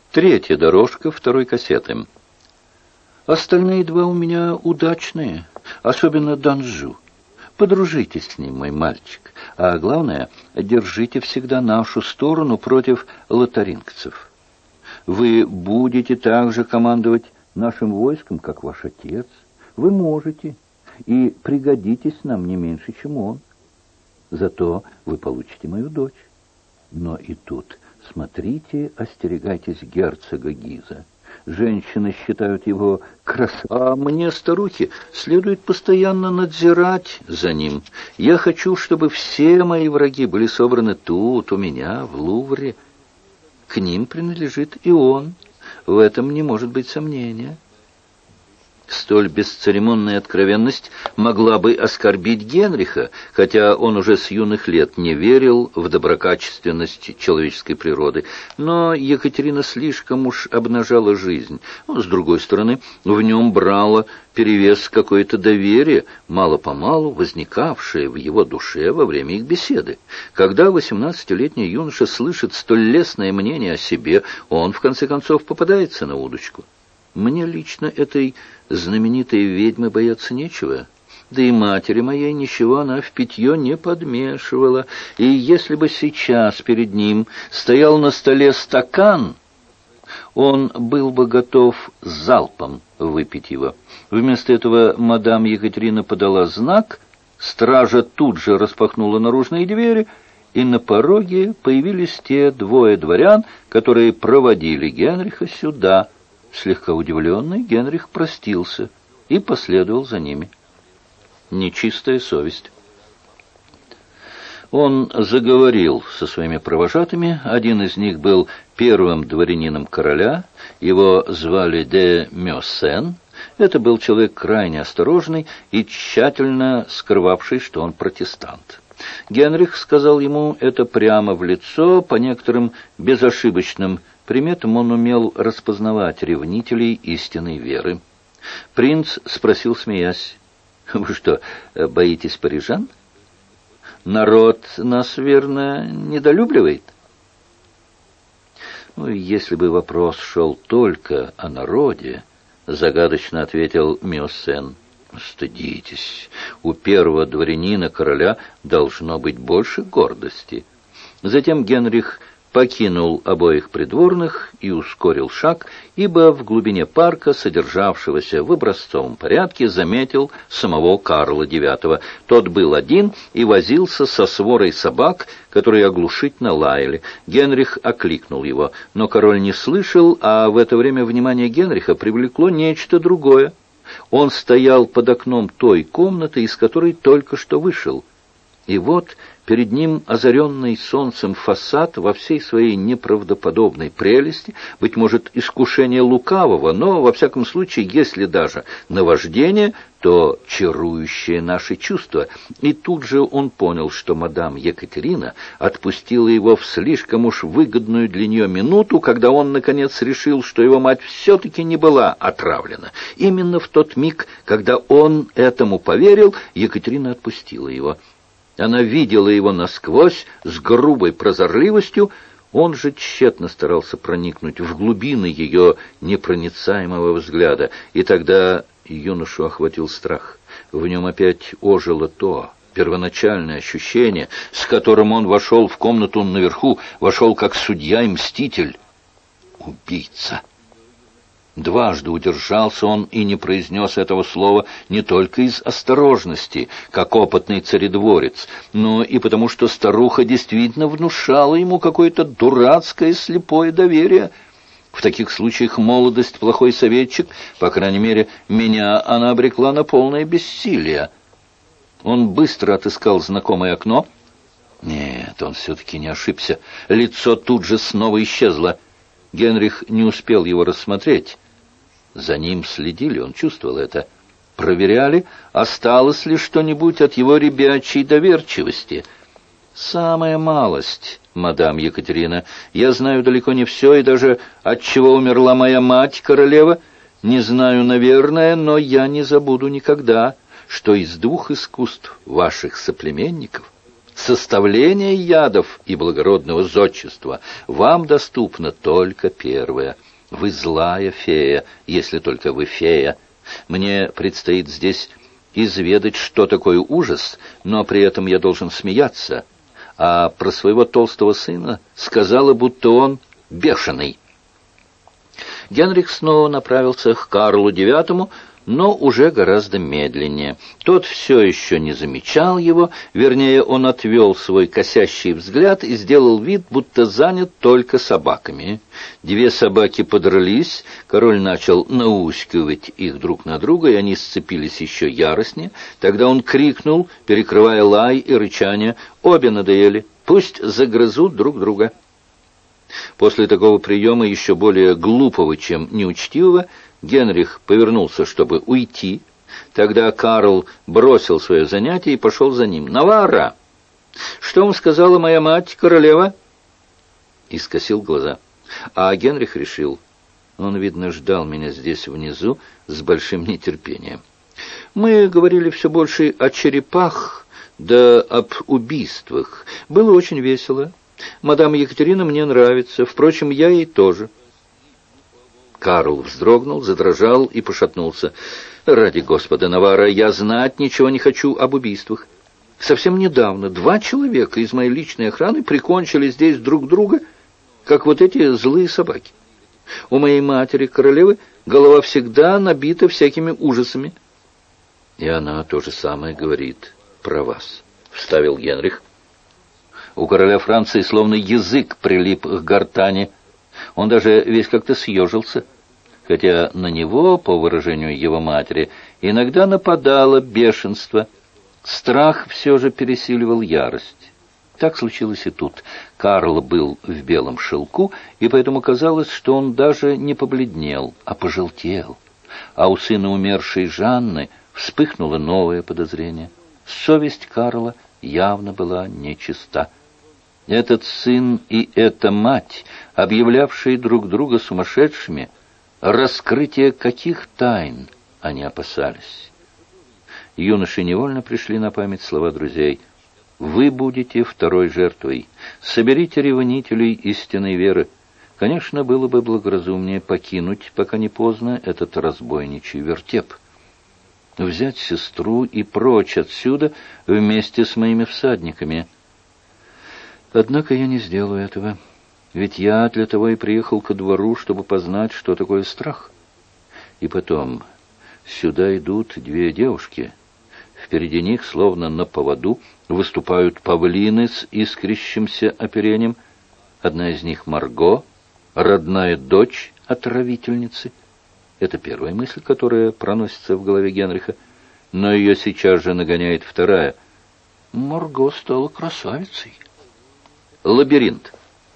Третья дорожка второй кассеты. Остальные два у меня удачные, особенно Данжу. Подружитесь с ним, мой мальчик. А главное, держите всегда нашу сторону против лотарингцев. Вы будете также командовать нашим войском, как ваш отец. Вы можете и пригодитесь нам не меньше, чем он. Зато вы получите мою дочь. Но и тут смотрите, остерегайтесь герцога Гиза. Женщины считают его красавцем, а мне, старухе, следует постоянно надзирать за ним. Я хочу, чтобы все мои враги были собраны тут, у меня, в Лувре. К ним принадлежит и он. В этом не может быть сомнения. Столь бесцеремонная откровенность могла бы оскорбить Генриха, хотя он уже с юных лет не верил в доброкачественность человеческой природы. Но Екатерина слишком уж обнажала жизнь. С другой стороны, в нем брало перевес какое-то доверие, мало-помалу возникавшее в его душе во время их беседы. Когда 18-летний юноша слышит столь лестное мнение о себе, он, в конце концов, попадается на удочку. Мне лично этой знаменитой ведьмы бояться нечего. Да и матери моей ничего она в питье не подмешивала. И если бы сейчас перед ним стоял на столе стакан, он был бы готов залпом выпить его. Вместо этого мадам Екатерина подала знак, стража тут же распахнула наружные двери, и на пороге появились те двое дворян, которые проводили Генриха сюда. Слегка удивленный, Генрих простился и последовал за ними. Нечистая совесть. Он заговорил со своими провожатыми. Один из них был первым дворянином короля. Его звали де Мёсен. Это был человек крайне осторожный и тщательно скрывавший, что он протестант. Генрих сказал ему это прямо в лицо. По некоторым безошибочным приметам он умел распознавать ревнителей истинной веры. Принц спросил, смеясь: «Вы что, боитесь парижан? Народ нас, верно, недолюбливает?» «Если бы вопрос шел только о народе, — загадочно ответил Мёсен, — стыдитесь, у первого дворянина короля должно быть больше гордости». Затем Генрих покинул обоих придворных и ускорил шаг, ибо в глубине парка, содержавшегося в образцовом порядке, заметил самого Карла IX. Тот был один и возился со сворой собак, которые оглушительно лаяли. Генрих окликнул его, но король не слышал, а в это время внимание Генриха привлекло нечто другое. Он стоял под окном той комнаты, из которой только что вышел. И вот перед ним озаренный солнцем фасад во всей своей неправдоподобной прелести, быть может, искушение лукавого, но, во всяком случае, если даже наваждение, то чарующее наши чувства. И тут же он понял, что мадам Екатерина отпустила его в слишком уж выгодную для нее минуту, когда он, наконец, решил, что его мать все-таки не была отравлена. Именно в тот миг, когда он этому поверил, Екатерина отпустила его. Она видела его насквозь, с грубой прозорливостью. Он же тщетно старался проникнуть в глубины ее непроницаемого взгляда. И тогда юношу охватил страх. В нем опять ожило то первоначальное ощущение, с которым он вошел в комнату наверху, вошел как судья и мститель. Убийца! Дважды удержался он и не произнес этого слова не только из осторожности, как опытный царедворец, но и потому, что старуха действительно внушала ему какое-то дурацкое слепое доверие. В таких случаях молодость — плохой советчик, по крайней мере, меня она обрекла на полное бессилие. Он быстро отыскал знакомое окно. Нет, он все-таки не ошибся. Лицо тут же снова исчезло. Генрих не успел его рассмотреть. За ним следили, он чувствовал это. Проверяли, осталось ли что-нибудь от его ребячей доверчивости. «Самая малость, мадам Екатерина. Я знаю далеко не все, и даже от чего умерла моя мать, королева. Не знаю, наверное, но я не забуду никогда, что из двух искусств ваших соплеменников составления ядов и благородного зодчества, вам доступно только первое. Вы злая фея, если только вы фея. Мне предстоит здесь изведать, что такое ужас, но при этом я должен смеяться. А про своего толстого сына сказала, будто он бешеный. Генрих снова направился к Карлу IX, но уже гораздо медленнее. Тот все еще не замечал его, вернее, он отвел свой косящий взгляд и сделал вид, будто занят только собаками. Две собаки подрались, король начал наускивать их друг на друга, и они сцепились еще яростнее. Тогда он крикнул, перекрывая лай и рычание: «Обе надоели, пусть загрызут друг друга». После такого приема, еще более глупого, чем неучтивого, Генрих повернулся, чтобы уйти. Тогда Карл бросил свое занятие и пошел за ним. «Наварра! Что вам сказала моя мать, королева?» И скосил глаза. А Генрих решил: он, видно, ждал меня здесь внизу с большим нетерпением. Мы говорили все больше о черепах, да об убийствах. Было очень весело. Мадам Екатерина мне нравится, впрочем, я ей тоже. Карл вздрогнул, задрожал и пошатнулся. «Ради Господа, Наварра, я знать ничего не хочу об убийствах. Совсем недавно 2 человека из моей личной охраны прикончили здесь друг друга, как вот эти злые собаки. У моей матери, королевы, голова всегда набита всякими ужасами». «И она то же самое говорит про вас», — вставил Генрих. У короля Франции словно язык прилип к гортани. Он даже весь как-то съежился, хотя на него, по выражению его матери, иногда нападало бешенство. Страх все же пересиливал ярость. Так случилось и тут. Карл был в белом шелку, и поэтому казалось, что он даже не побледнел, а пожелтел. А у сына умершей Жанны вспыхнуло новое подозрение. Совесть Карла явно была нечиста. Этот сын и эта мать, объявлявшие друг друга сумасшедшими, раскрытие каких тайн они опасались? Юноше невольно пришли на память слова друзей: «Вы будете второй жертвой. Соберите ревнителей истинной веры». Конечно, было бы благоразумнее покинуть, пока не поздно, этот разбойничий вертеп. Взять сестру и прочь отсюда вместе с моими всадниками. Однако я не сделаю этого, ведь я для того и приехал ко двору, чтобы познать, что такое страх. И потом, сюда идут 2 девушки. Впереди них, словно на поводу, выступают павлины с искрящимся оперением. Одна из них — Марго, родная дочь отравительницы. Это первая мысль, которая проносится в голове Генриха, но ее сейчас же нагоняет вторая. Марго стала красавицей. Лабиринт.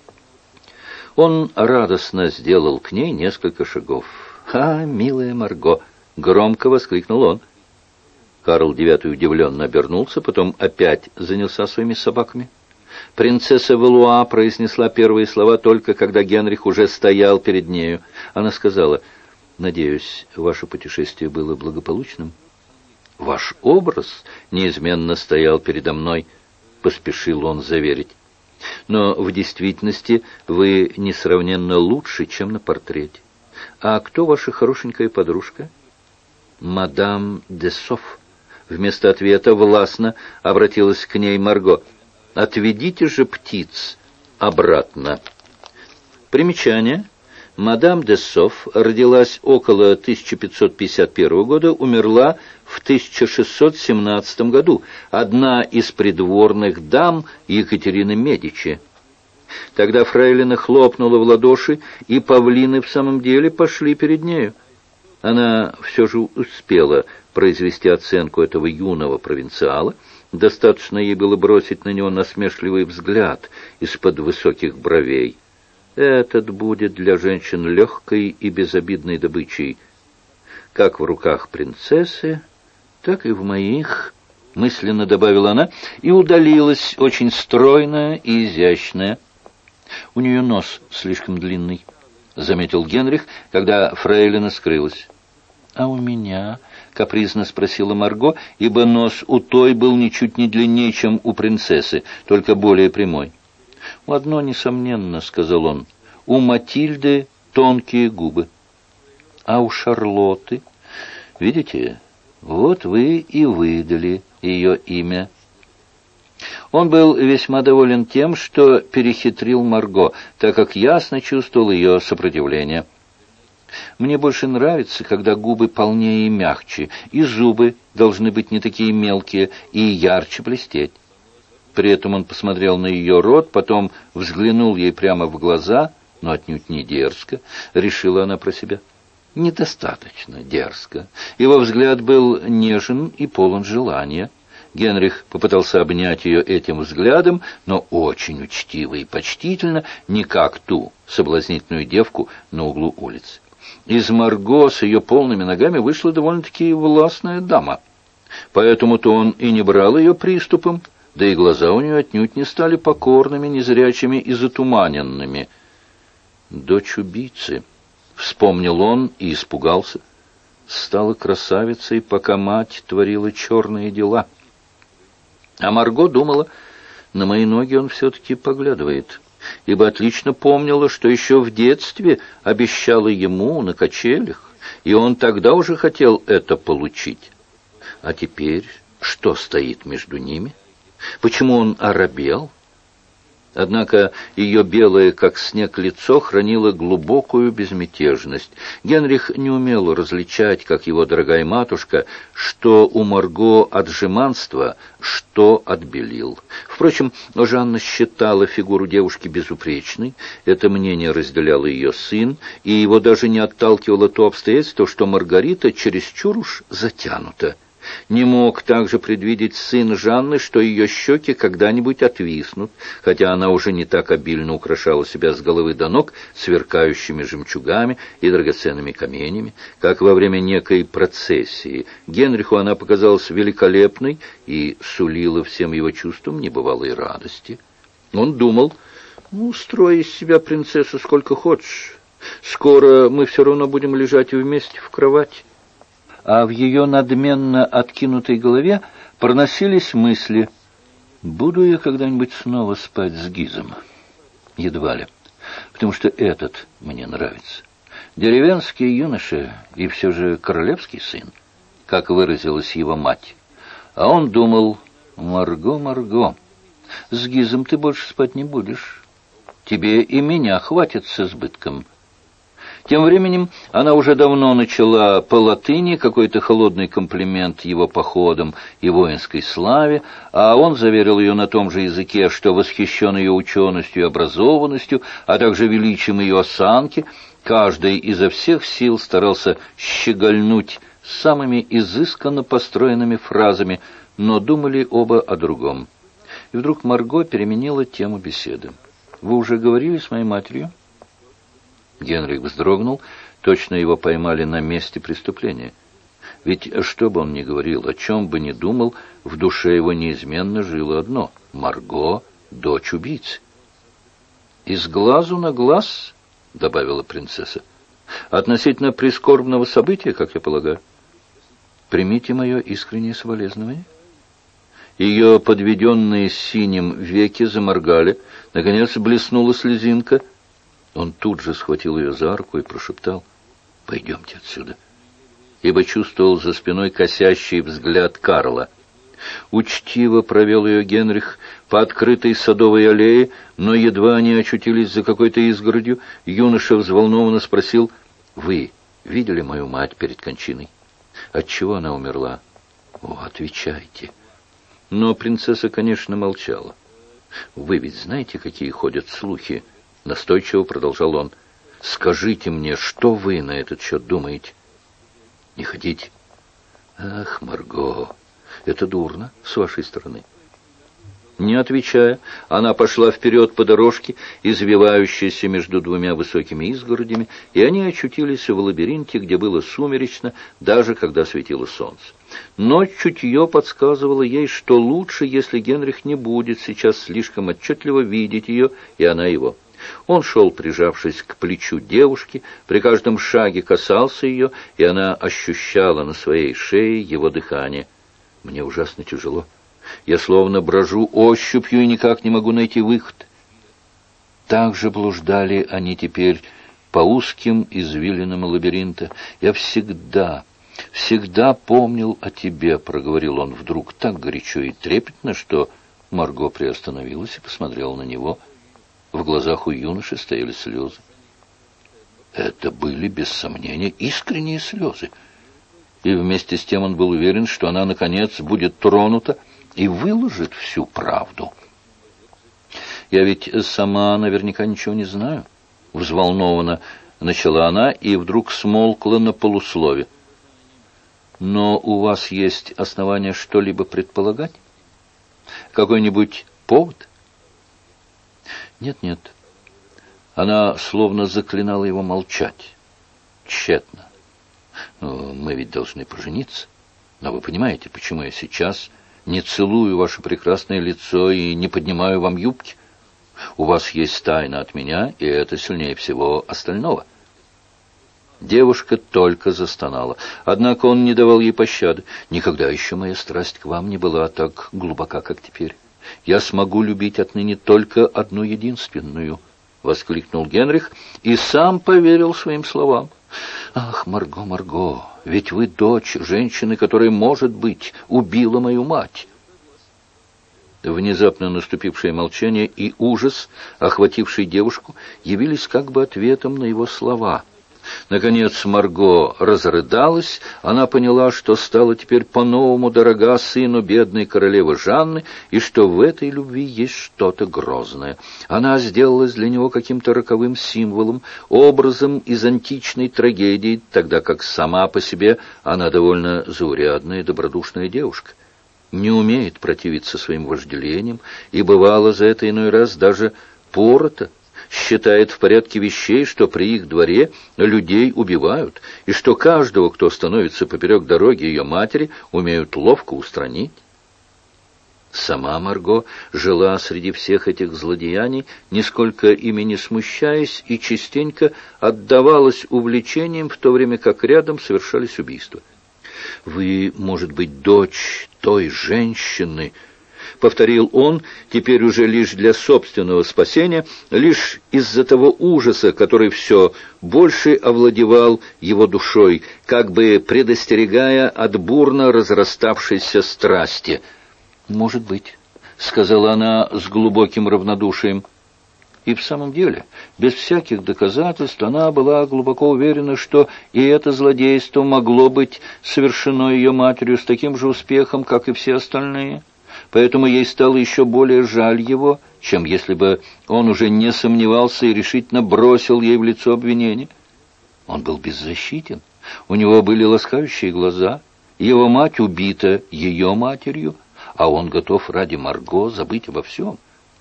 Он радостно сделал к ней несколько шагов. «А, милая Марго!» — громко воскликнул он. Карл IX удивленно обернулся, потом опять занялся своими собаками. Принцесса Валуа произнесла первые слова только когда Генрих уже стоял перед нею. Она сказала: «Надеюсь, ваше путешествие было благополучным?» «Ваш образ неизменно стоял передо мной», — поспешил он заверить. «Но в действительности вы несравненно лучше, чем на портрете. А кто ваша хорошенькая подружка?» «Мадам де Соф». Вместо ответа властно обратилась к ней Марго. «Отведите же птиц обратно». Примечание. Мадам де Соф родилась около 1551 года, умерла в 1617 году, одна из придворных дам Екатерины Медичи. Тогда фрейлина хлопнула в ладоши, и павлины в самом деле пошли перед нею. Она все же успела произвести оценку этого юного провинциала. Достаточно ей было бросить на него насмешливый взгляд из-под высоких бровей. Этот будет для женщин легкой и безобидной добычей. Как в руках принцессы, так и в моих, мысленно добавила она, и удалилась, очень стройная и изящная. У нее нос слишком длинный, заметил Генрих, когда фрейлина скрылась. А у меня — капризно спросила Марго, ибо нос у той был ничуть не длиннее, чем у принцессы, только более прямой. «Одно несомненно», — сказал он, — «у Матильды тонкие губы. А у Шарлотты, видите, вот вы и выдали ее имя». Он был весьма доволен тем, что перехитрил Марго, так как ясно чувствовал ее сопротивление. «Мне больше нравится, когда губы полнее и мягче, и зубы должны быть не такие мелкие и ярче блестеть». При этом он посмотрел на ее рот, потом взглянул ей прямо в глаза, но отнюдь не дерзко, решила она про себя. Недостаточно дерзко. Его взгляд был нежен и полон желания. Генрих попытался обнять ее этим взглядом, но очень учтиво и почтительно, не как ту соблазнительную девку на углу улицы. Из Марго с ее полными ногами вышла довольно-таки властная дама. Поэтому-то он и не брал ее приступом, да и глаза у нее отнюдь не стали покорными, незрячими и затуманенными. «Дочь убийцы», — вспомнил он и испугался, стала красавицей, пока мать творила черные дела. А Марго думала, на мои ноги он все-таки поглядывает, ибо отлично помнила, что еще в детстве обещала ему на качелях, и он тогда уже хотел это получить. А теперь что стоит между ними? Почему он оробел? Однако ее белое, как снег, лицо хранило глубокую безмятежность. Генрих не умел различать, как его дорогая матушка, что у Марго от жеманства, что от белил. Впрочем, Жанна считала фигуру девушки безупречной, это мнение разделял ее сын, и его даже не отталкивало то обстоятельство, что Маргарита чересчур уж затянута. Не мог также предвидеть сын Жанны, что ее щеки когда-нибудь отвиснут, хотя она уже не так обильно украшала себя с головы до ног сверкающими жемчугами и драгоценными каменями, как во время некой процессии. Генриху она показалась великолепной и сулила всем его чувствам небывалой радости. Он думал: строй из себя принцессу сколько хочешь, скоро мы все равно будем лежать вместе в кровати. А в ее надменно откинутой голове проносились мысли: буду я когда-нибудь снова спать с Гизом? Едва ли, потому что этот мне нравится. Деревенский юноша и все же королевский сын, как выразилась его мать. А он думал: Марго, Марго, с Гизом ты больше спать не будешь. Тебе и меня хватит с избытком. Тем временем она уже давно начала по латыни какой-то холодный комплимент его походам и воинской славе, а он заверил ее на том же языке, что восхищен ее ученостью и образованностью, а также величием ее осанки. Каждый изо всех сил старался щегольнуть самыми изысканно построенными фразами, но думали оба о другом. И вдруг Марго переменила тему беседы. «Вы уже говорили с моей матерью?» Генрих вздрогнул, точно его поймали на месте преступления. Ведь что бы он ни говорил, о чем бы ни думал, в душе его неизменно жило одно — Марго — дочь убийцы. «Из глазу на глаз», — добавила принцесса, — «относительно прискорбного события, как я полагаю. Примите мое искреннее соболезнование». Ее подведенные синим веки заморгали, наконец блеснула слезинка. Он тут же схватил ее за руку и прошептал: «Пойдемте отсюда», ибо чувствовал за спиной косящий взгляд Карла. Учтиво провел ее Генрих по открытой садовой аллее, но едва они очутились за какой-то изгородью, юноша взволнованно спросил: «Вы видели мою мать перед кончиной? Отчего она умерла? О, отвечайте». Но принцесса, конечно, молчала. «Вы ведь знаете, какие ходят слухи?» — настойчиво продолжал он. «Скажите мне, что вы на этот счет думаете?» «Не ходите». «Ах, Марго, это дурно с вашей стороны». Не отвечая, она пошла вперед по дорожке, извивающейся между двумя высокими изгородями, и они очутились в лабиринте, где было сумеречно, даже когда светило солнце. Но чутье подсказывало ей, что лучше, если Генрих не будет сейчас слишком отчетливо видеть ее, и она его. Он шел, прижавшись к плечу девушки, при каждом шаге касался ее, и она ощущала на своей шее его дыхание. «Мне ужасно тяжело. Я словно брожу ощупью и никак не могу найти выход». Так же блуждали они теперь по узким извилинам лабиринта. «Я всегда помнил о тебе», — проговорил он вдруг так горячо и трепетно, что Марго приостановилась и посмотрела на него. В глазах у юноши стояли слезы. Это были, без сомнения, искренние слезы. И вместе с тем он был уверен, что она, наконец, будет тронута и выложит всю правду. «Я ведь сама наверняка ничего не знаю», — взволнованно начала она и вдруг смолкла на полуслове. «Но у вас есть основания что-либо предполагать? Какой-нибудь повод?» «Нет». Она словно заклинала его молчать. Тщетно. «Мы ведь должны пожениться. Но вы понимаете, почему я сейчас не целую ваше прекрасное лицо и не поднимаю вам юбки? У вас есть тайна от меня, и это сильнее всего остального». Девушка только застонала. Однако он не давал ей пощады. «Никогда еще моя страсть к вам не была так глубока, как теперь. Я смогу любить отныне только одну единственную», — воскликнул Генрих и сам поверил своим словам. «Ах, Марго, Марго, ведь вы дочь женщины, которая, может быть, убила мою мать». Внезапно наступившее молчание и ужас, охвативший девушку, явились как бы ответом на его слова. Наконец Марго разрыдалась, она поняла, что стала теперь по-новому дорога сыну бедной королевы Жанны, и что в этой любви есть что-то грозное. Она сделалась для него каким-то роковым символом, образом из античной трагедии, тогда как сама по себе она довольно заурядная и добродушная девушка. Не умеет противиться своим вожделениям, и бывало за это иной раз даже порота, считает в порядке вещей, что при их дворе людей убивают, и что каждого, кто становится поперек дороги ее матери, умеют ловко устранить. Сама Марго жила среди всех этих злодеяний, нисколько ими не смущаясь, и частенько отдавалась увлечениям, в то время как рядом совершались убийства. «Вы, может быть, дочь той женщины», — повторил он, теперь уже лишь для собственного спасения, лишь из-за того ужаса, который все больше овладевал его душой, как бы предостерегая от бурно разраставшейся страсти. «Может быть», — сказала она с глубоким равнодушием. И в самом деле, без всяких доказательств, она была глубоко уверена, что и это злодейство могло быть совершено ее матерью с таким же успехом, как и все остальные. Поэтому ей стало еще более жаль его, чем если бы он уже не сомневался и решительно бросил ей в лицо обвинение. Он был беззащитен, у него были ласкающие глаза, его мать убита ее матерью, а он готов ради Марго забыть обо всем.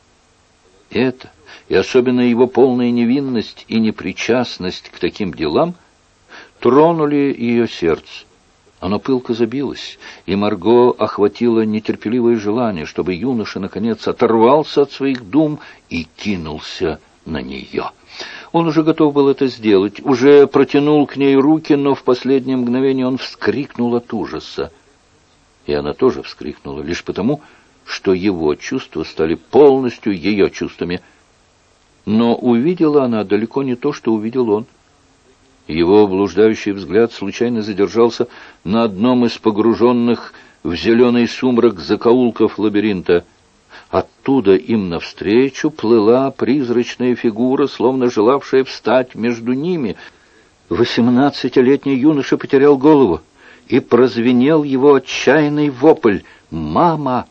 Это, и особенно его полная невинность и непричастность к таким делам, тронули ее сердце. Оно пылко забилось, и Марго охватило нетерпеливое желание, чтобы юноша, наконец, оторвался от своих дум и кинулся на нее. Он уже готов был это сделать, уже протянул к ней руки, но в последнее мгновение он вскрикнул от ужаса. И она тоже вскрикнула, лишь потому, что его чувства стали полностью ее чувствами. Но увидела она далеко не то, что увидел он. Его блуждающий взгляд случайно задержался на одном из погруженных в зеленый сумрак закоулков лабиринта. Оттуда им навстречу плыла призрачная фигура, словно желавшая встать между ними. 18-летний юноша потерял голову, и прозвенел его отчаянный вопль «Мама!».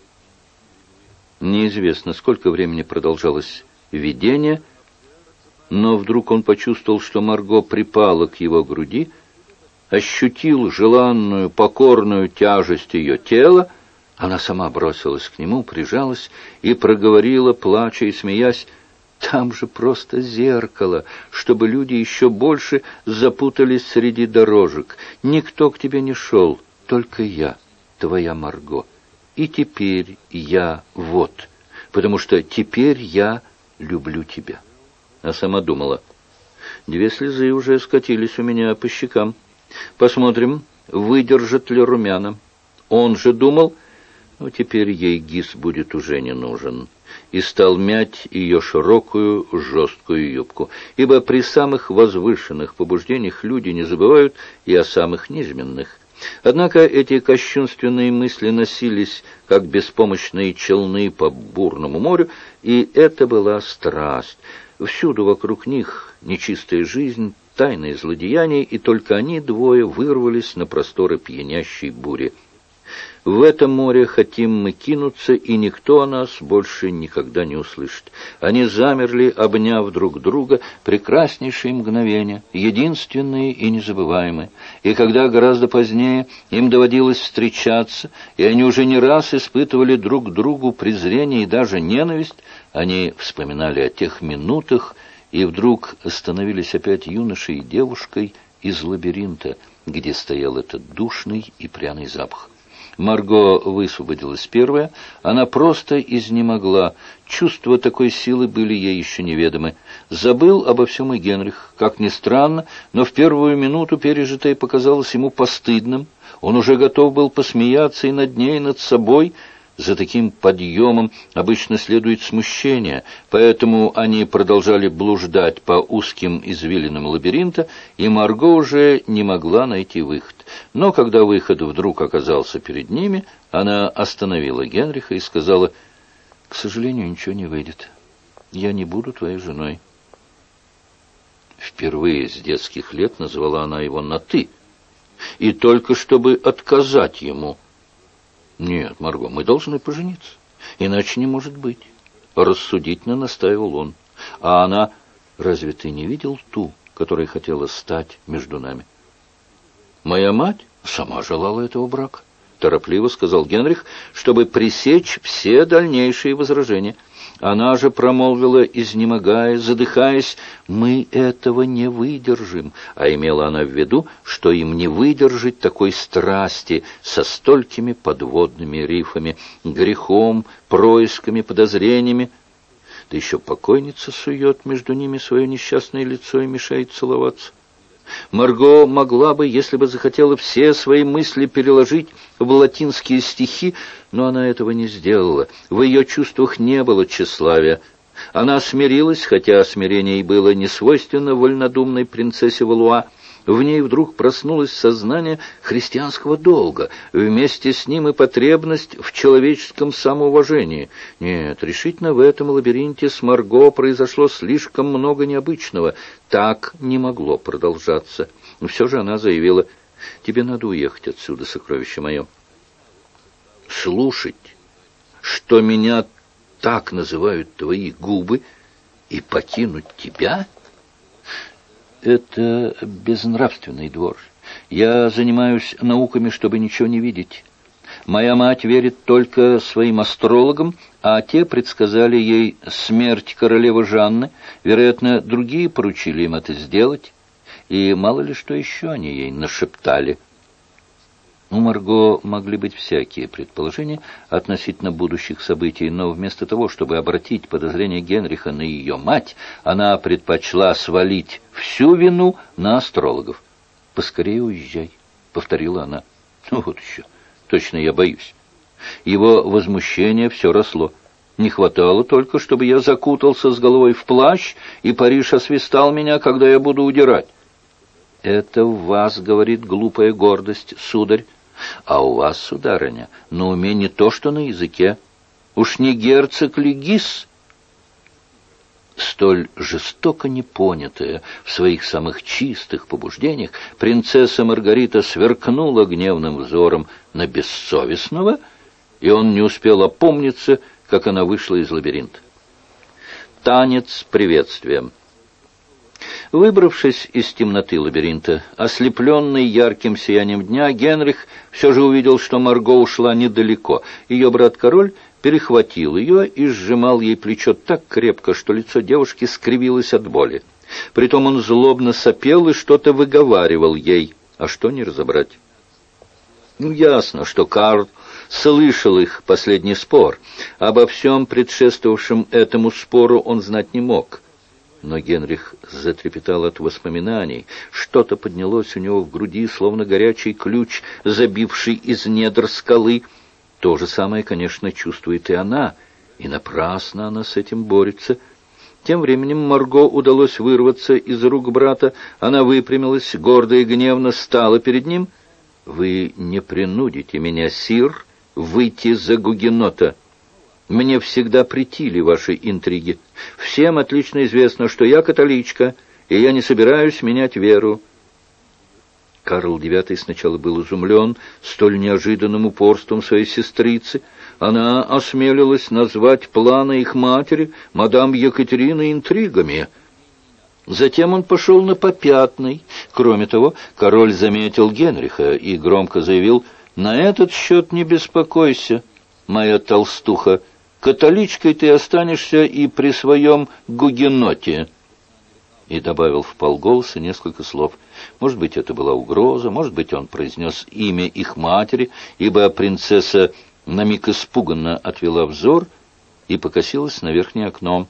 Неизвестно, сколько времени продолжалось видение, но вдруг он почувствовал, что Марго припала к его груди, ощутил желанную, покорную тяжесть ее тела. Она сама бросилась к нему, прижалась и проговорила, плача и смеясь: «Там же просто зеркало, чтобы люди еще больше запутались среди дорожек. Никто к тебе не шел, только я, твоя Марго. И теперь я вот, потому что теперь я люблю тебя». а сама думала: 2 слезы уже скатились у меня по щекам. Посмотрим, выдержит ли румяна. Он же думал: ну, теперь ей Гис будет уже не нужен, и стал мять ее широкую, жесткую юбку, ибо при самых возвышенных побуждениях люди не забывают и о самых низменных. Однако эти кощунственные мысли носились, как беспомощные челны по бурному морю, и это была страсть. Всюду вокруг них нечистая жизнь, тайные злодеяния, и только они двое вырвались на просторы пьянящей бури. В это море хотим мы кинуться, и никто о нас больше никогда не услышит. Они замерли, обняв друг друга, прекраснейшие мгновения, единственные и незабываемые. И когда гораздо позднее им доводилось встречаться, и они уже не раз испытывали друг к другу презрение и даже ненависть, они вспоминали о тех минутах и вдруг становились опять юношей и девушкой из лабиринта, где стоял этот душный и пряный запах. Марго высвободилась первая. Она просто изнемогла. Чувства такой силы были ей еще неведомы. Забыл обо всем и Генрих. Как ни странно, но в первую минуту пережитое показалось ему постыдным. Он уже готов был посмеяться и над ней, и над собой. За таким подъемом обычно следует смущение, поэтому они продолжали блуждать по узким извилинам лабиринта, и Марго уже не могла найти выход. Но когда выход вдруг оказался перед ними, она остановила Генриха и сказала: «К сожалению, ничего не выйдет. Я не буду твоей женой». Впервые с детских лет назвала она его на «ты», и только чтобы отказать ему. «Нет, Марго, мы должны пожениться, иначе не может быть», — рассудительно настаивал он. А она: «Разве ты не видел ту, которая хотела стать между нами?» «Моя мать сама желала этого брака», — торопливо сказал Генрих, чтобы пресечь все дальнейшие возражения. Она же промолвила, изнемогая, задыхаясь: «Мы этого не выдержим», а имела она в виду, что им не выдержать такой страсти со столькими подводными рифами, грехом, происками, подозрениями. Да еще покойница сует между ними свое несчастное лицо и мешает целоваться. Марго могла бы, если бы захотела, все свои мысли переложить в латинские стихи, но она этого не сделала. В ее чувствах не было тщеславия. Она смирилась, хотя смирение ей было не свойственно вольнодумной принцессе Валуа. В ней вдруг проснулось сознание христианского долга, вместе с ним и потребность в человеческом самоуважении. Нет, решительно в этом лабиринте с Марго произошло слишком много необычного. Так не могло продолжаться. Но все же она заявила: «Тебе надо уехать отсюда, сокровище мое». «Слушать, что меня так называют твои губы, и покинуть тебя?» «Это безнравственный двор. Я занимаюсь науками, чтобы ничего не видеть. Моя мать верит только своим астрологам, а те предсказали ей смерть королевы Жанны. Вероятно, другие поручили им это сделать. И мало ли что еще они ей нашептали». У Марго могли быть всякие предположения относительно будущих событий, но вместо того, чтобы обратить подозрение Генриха на ее мать, она предпочла свалить всю вину на астрологов. «Поскорее уезжай», — повторила она. «Ну вот еще, точно я боюсь». Его возмущение все росло. «Не хватало только, чтобы я закутался с головой в плащ, и Париж освистал меня, когда я буду удирать». «Это в вас, — говорит глупая гордость, сударь, — а у вас, сударыня, на уме не то, что на языке. Уж не герцог ли Гис?» Столь жестоко непонятая в своих самых чистых побуждениях, принцесса Маргарита сверкнула гневным взором на бессовестного, и он не успел опомниться, как она вышла из лабиринта. Танец приветствия. Выбравшись из темноты лабиринта, ослепленный ярким сиянием дня, Генрих все же увидел, что Марго ушла недалеко. Ее брат-король перехватил ее и сжимал ей плечо так крепко, что лицо девушки скривилось от боли. Притом он злобно сопел и что-то выговаривал ей, а что не разобрать. Ясно, что Карл слышал их последний спор. Обо всем предшествовавшем этому спору он знать не мог. Но Генрих затрепетал от воспоминаний. Что-то поднялось у него в груди, словно горячий ключ, забивший из недр скалы. То же самое, конечно, чувствует и она, и напрасно она с этим борется. Тем временем Марго удалось вырваться из рук брата. Она выпрямилась, гордо и гневно стала перед ним. «Вы не принудите меня, сир, выйти за гугенота. Мне всегда претили ваши интриги. Всем отлично известно, что я католичка, и я не собираюсь менять веру». Карл IX сначала был изумлен столь неожиданным упорством своей сестрицы. Она осмелилась назвать планы их матери, мадам Екатерины, интригами. Затем он пошел на попятный. Кроме того, король заметил Генриха и громко заявил: «На этот счет не беспокойся, моя толстуха. Католичкой ты останешься и при своем гугеноте». И добавил вполголоса несколько слов. Может быть, это была угроза, может быть, он произнес имя их матери, ибо принцесса на миг испуганно отвела взор и покосилась на верхнее окно.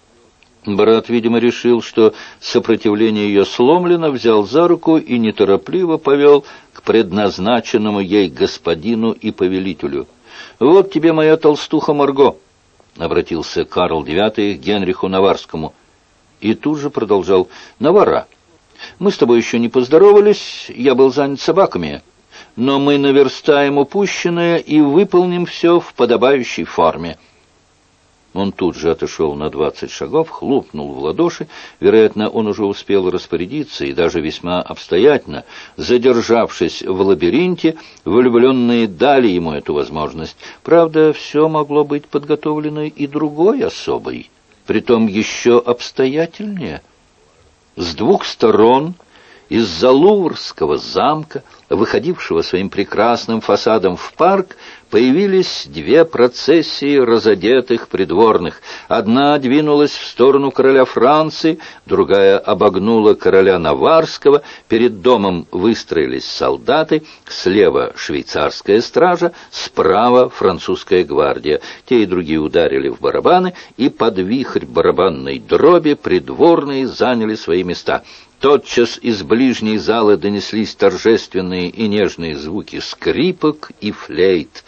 Брат, видимо, решил, что сопротивление ее сломлено, взял за руку и неторопливо повел к предназначенному ей господину и повелителю. «Вот тебе моя толстуха Марго», — обратился Карл IX к Генриху Наварскому. И тут же продолжал: «Навара, мы с тобой еще не поздоровались, я был занят собаками, но мы наверстаем упущенное и выполним все в подобающей форме». Он тут же отошел на 20 шагов, хлопнул в ладоши. Вероятно, он уже успел распорядиться, и даже весьма обстоятельно. Задержавшись в лабиринте, влюбленные дали ему эту возможность. Правда, все могло быть подготовлено и другой особой, притом еще обстоятельнее. С двух сторон из-за Луврского замка, выходившего своим прекрасным фасадом в парк, появились две процессии разодетых придворных. Одна двинулась в сторону короля Франции, другая обогнула короля Наварского. Перед домом выстроились солдаты, слева швейцарская стража, справа французская гвардия. Те и другие ударили в барабаны, и под вихрь барабанной дроби придворные заняли свои места. Тотчас из ближней залы донеслись торжественные и нежные звуки скрипок и флейт.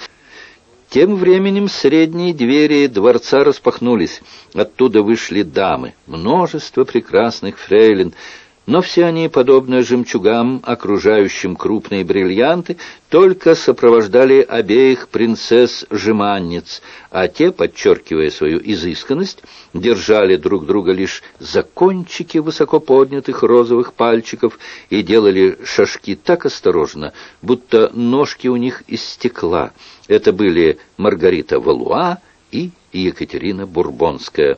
Тем временем средние двери дворца распахнулись. Оттуда вышли дамы, множество прекрасных фрейлин, но все они, подобно жемчугам, окружающим крупные бриллианты, только сопровождали обеих принцесс-жеманниц, а те, подчеркивая свою изысканность, держали друг друга лишь за кончики высоко поднятых розовых пальчиков и делали шажки так осторожно, будто ножки у них из стекла. Это были Маргарита Валуа и Екатерина Бурбонская.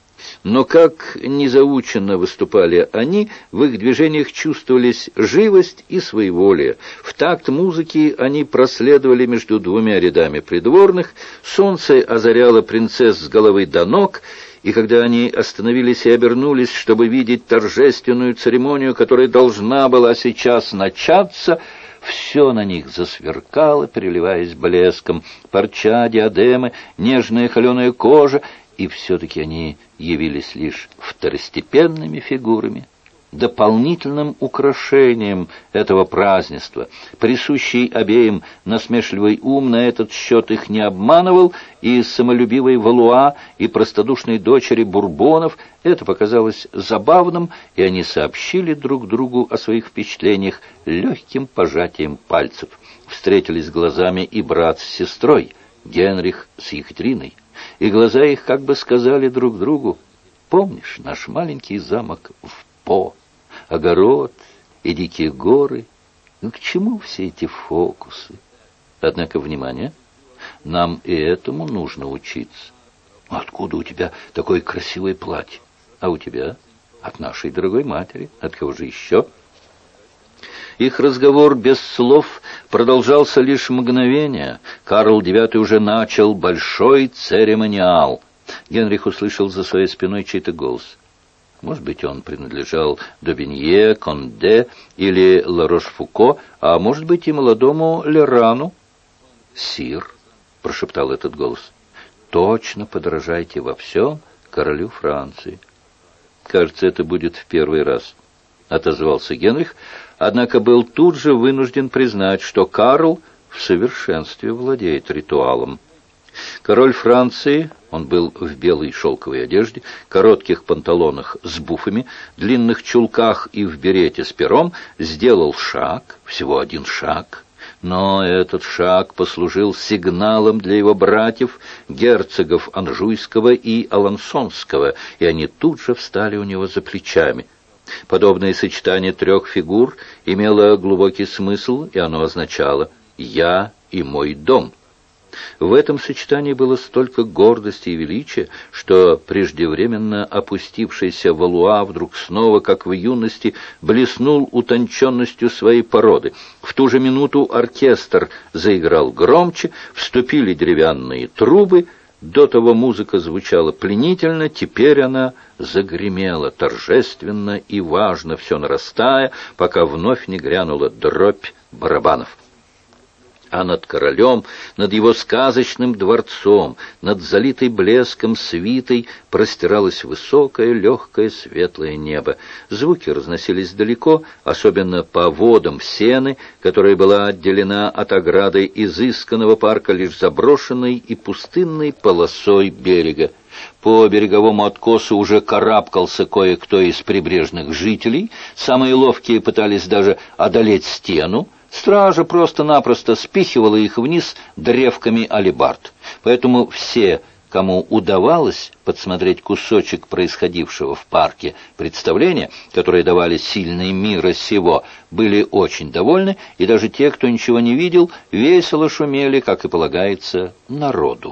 Но как незаученно выступали они, в их движениях чувствовались живость и своеволие. В такт музыки они проследовали между двумя рядами придворных, солнце озаряло принцесс с головы до ног, и когда они остановились и обернулись, чтобы видеть торжественную церемонию, которая должна была сейчас начаться, все на них засверкало, переливаясь блеском: парча, диадемы, нежная холеная кожа, и все-таки они явились лишь второстепенными фигурами, дополнительным украшением этого празднества. Присущий обеим насмешливый ум на этот счет их не обманывал, и самолюбивой Валуа, и простодушной дочери Бурбонов это показалось забавным, и они сообщили друг другу о своих впечатлениях легким пожатием пальцев. Встретились глазами и брат с сестрой, Генрих с Екатериной, и глаза их как бы сказали друг другу: «Помнишь наш маленький замок в По, огород и дикие горы? Ну, к чему все эти фокусы? Однако, внимание, нам и этому нужно учиться. Откуда у тебя такое красивое платье? А у тебя? От нашей дорогой матери. От кого же еще?» Их разговор без слов продолжался лишь мгновение. Карл IX уже начал большой церемониал. Генрих услышал за своей спиной чей-то голос. Может быть, он принадлежал Добинье, Конде или Ларош-Фуко, а может быть и молодому Лерану. «Сир», — прошептал этот голос, — «точно подражайте во всем королю Франции». «Кажется, это будет в первый раз», — отозвался Генрих, однако был тут же вынужден признать, что Карл в совершенстве владеет ритуалом. Король Франции, он был в белой шелковой одежде, коротких панталонах с буфами, длинных чулках и в берете с пером, сделал шаг, всего один шаг, но этот шаг послужил сигналом для его братьев, герцогов Анжуйского и Алансонского, и они тут же встали у него за плечами. Подобное сочетание трех фигур имело глубокий смысл, и оно означало «я и мой дом». В этом сочетании было столько гордости и величия, что преждевременно опустившийся Валуа вдруг снова, как в юности, блеснул утонченностью своей породы. В ту же минуту оркестр заиграл громче, вступили деревянные трубы. До того музыка звучала пленительно, теперь она загремела торжественно и важно, все нарастая, пока вновь не грянула дробь барабанов. А над королем, над его сказочным дворцом, над залитой блеском свитой простиралось высокое, легкое, светлое небо. Звуки разносились далеко, особенно по водам Сены, которая была отделена от ограды изысканного парка лишь заброшенной и пустынной полосой берега. По береговому откосу уже карабкался кое-кто из прибрежных жителей, самые ловкие пытались даже одолеть стену. Стража просто-напросто спихивала их вниз древками алебард. Поэтому все, кому удавалось подсмотреть кусочек происходившего в парке представления, которые давали сильные мира сего, были очень довольны, и даже те, кто ничего не видел, весело шумели, как и полагается, народу.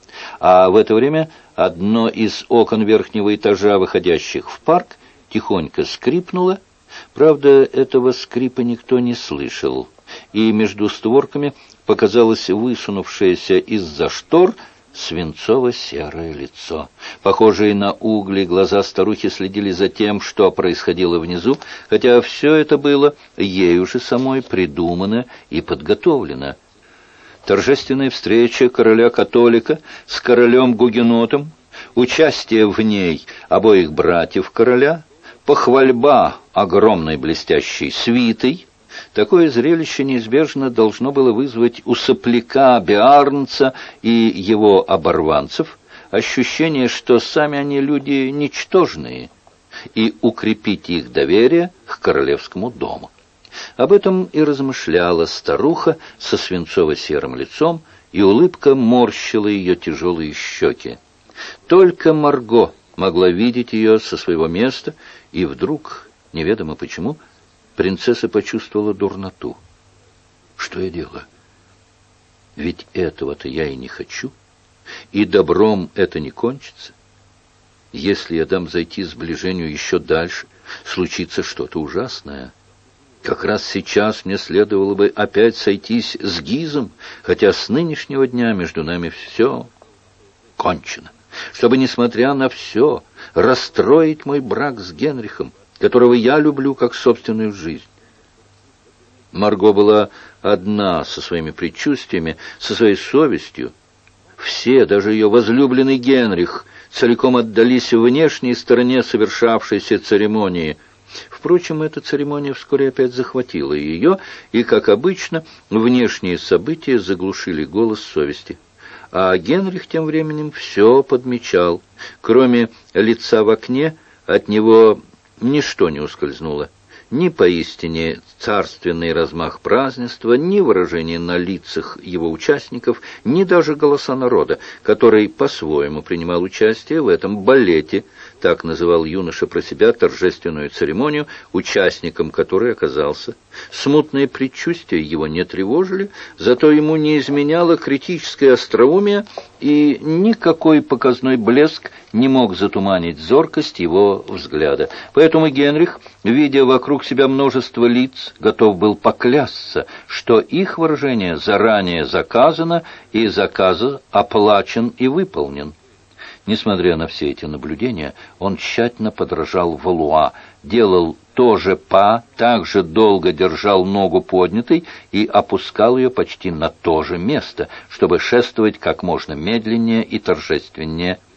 А в это время одно из окон верхнего этажа, выходящих в парк, тихонько скрипнуло. Правда, этого скрипа никто не слышал, и между створками показалось высунувшееся из-за штор свинцово-серое лицо. Похожие на угли глаза старухи следили за тем, что происходило внизу, хотя все это было ею же самой придумано и подготовлено. Торжественная встреча короля-католика с королем-гугенотом, участие в ней обоих братьев короля, похвальба огромной блестящей свитой. Такое зрелище неизбежно должно было вызвать у сопляка Биарнца и его оборванцев ощущение, что сами они люди ничтожные, и укрепить их доверие к королевскому дому. Об этом и размышляла старуха со свинцово-серым лицом, и улыбка морщила ее тяжелые щеки. Только Марго могла видеть ее со своего места, и вдруг, неведомо почему, принцесса почувствовала дурноту. Что я делаю? Ведь этого-то я и не хочу, и добром это не кончится. Если я дам зайти сближению еще дальше, случится что-то ужасное. Как раз сейчас мне следовало бы опять сойтись с Гизом, хотя с нынешнего дня между нами все кончено. Чтобы, несмотря на все, расстроить мой брак с Генрихом, которого я люблю как собственную жизнь. Марго была одна со своими предчувствиями, со своей совестью. Все, даже ее возлюбленный Генрих, целиком отдались внешней стороне совершавшейся церемонии. Впрочем, эта церемония вскоре опять захватила ее, и, как обычно, внешние события заглушили голос совести. А Генрих тем временем все подмечал. Кроме лица в окне, от него ничто не ускользнуло. Ни поистине царственный размах празднества, ни выражение на лицах его участников, ни даже голоса народа, который по-своему принимал участие в этом балете. Так называл юноша про себя торжественную церемонию, участником которой оказался. Смутные предчувствия его не тревожили, зато ему не изменяло критическое остроумие, и никакой показной блеск не мог затуманить зоркость его взгляда. Поэтому Генрих, видя вокруг себя множество лиц, готов был поклясться, что их выражение заранее заказано, и заказ оплачен и выполнен. Несмотря на все эти наблюдения, он тщательно подражал Валуа, делал то же па, так же долго держал ногу поднятой и опускал ее почти на то же место, чтобы шествовать как можно медленнее и торжественнее.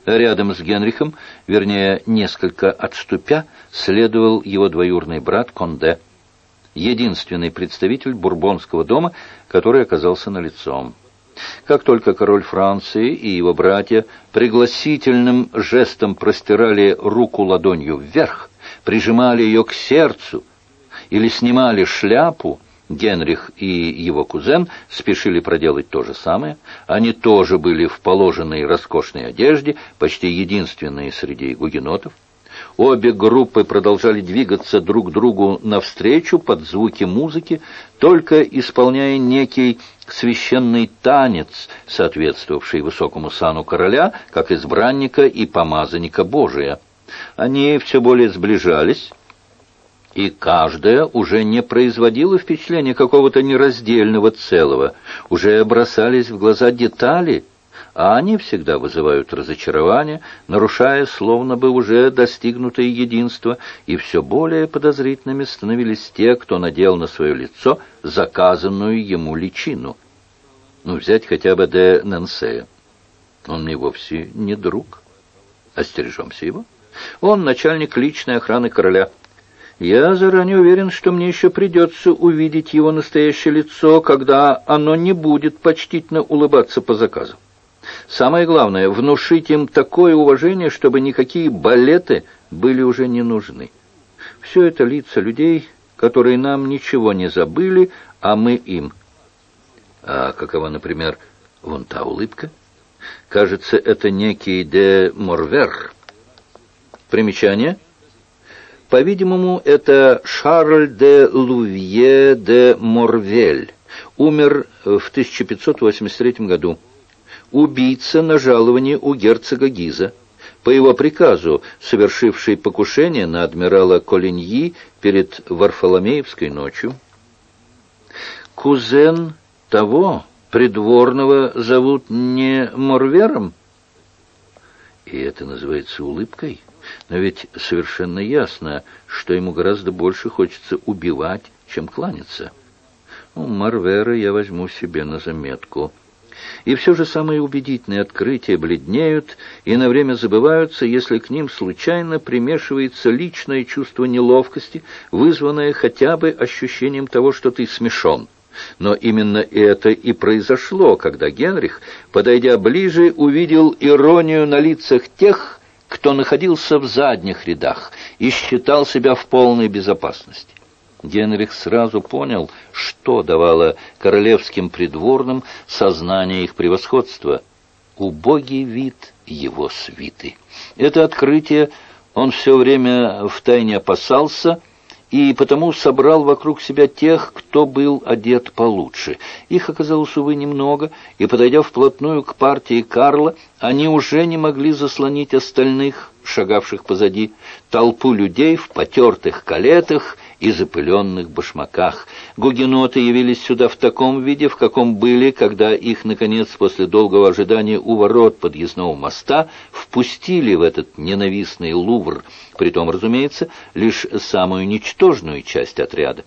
Рядом с Генрихом, вернее, несколько отступя, следовал его двоюродный брат Конде, единственный представитель бурбонского дома, который оказался налицо. Как только король Франции и его братья пригласительным жестом простирали руку ладонью вверх, прижимали ее к сердцу или снимали шляпу, Генрих и его кузен спешили проделать то же самое. Они тоже были в положенной роскошной одежде, почти единственные среди гугенотов. Обе группы продолжали двигаться друг другу навстречу под звуки музыки, только исполняя некий священный танец, соответствовавший высокому сану короля, как избранника и помазанника Божия. Они все более сближались, и каждая уже не производила впечатления какого-то нераздельного целого, уже бросались в глаза детали, а они всегда вызывают разочарование, нарушая словно бы уже достигнутое единство, и все более подозрительными становились те, кто надел на свое лицо заказанную ему личину. Взять хотя бы де Нансея. Он мне вовсе не друг. Остережемся его. Он начальник личной охраны короля. Я заранее уверен, что мне еще придется увидеть его настоящее лицо, когда оно не будет почтительно улыбаться по заказу. Самое главное — внушить им такое уважение, чтобы никакие балеты были уже не нужны. Все это лица людей, которые нам ничего не забыли, а мы им. А какова, например, вон та улыбка? Кажется, это некий де Морвер. Примечание. По-видимому, это Шарль де Лувье де Морвель. Умер в 1583 году. Убийца на жаловании у герцога Гиза, по его приказу совершивший покушение на адмирала Колиньи перед Варфоломеевской ночью. Кузен того придворного зовут не Морвером? И это называется улыбкой? Но ведь совершенно ясно, что ему гораздо больше хочется убивать, чем кланяться. Морвера я возьму себе на заметку. И все же самые убедительные открытия бледнеют и на время забываются, если к ним случайно примешивается личное чувство неловкости, вызванное хотя бы ощущением того, что ты смешон. Но именно это и произошло, когда Генрих, подойдя ближе, увидел иронию на лицах тех, кто находился в задних рядах и считал себя в полной безопасности. Генрих сразу понял, что давало королевским придворным сознание их превосходства — убогий вид его свиты. Это открытие он все время втайне опасался, и потому собрал вокруг себя тех, кто был одет получше. Их оказалось, увы, немного, и, подойдя вплотную к партии Карла, они уже не могли заслонить остальных, шагавших позади, толпу людей в потертых калетах и запыленных башмаках. Гугеноты явились сюда в таком виде, в каком были, когда их, наконец, после долгого ожидания у ворот подъездного моста впустили в этот ненавистный Лувр, притом, разумеется, лишь самую ничтожную часть отряда.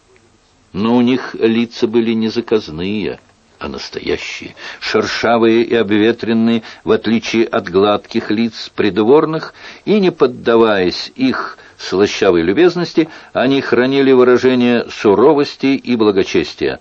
Но у них лица были не заказные, а настоящие, шершавые и обветренные, в отличие от гладких лиц придворных, и, не поддаваясь их слащавой любезности, они хранили выражение суровости и благочестия.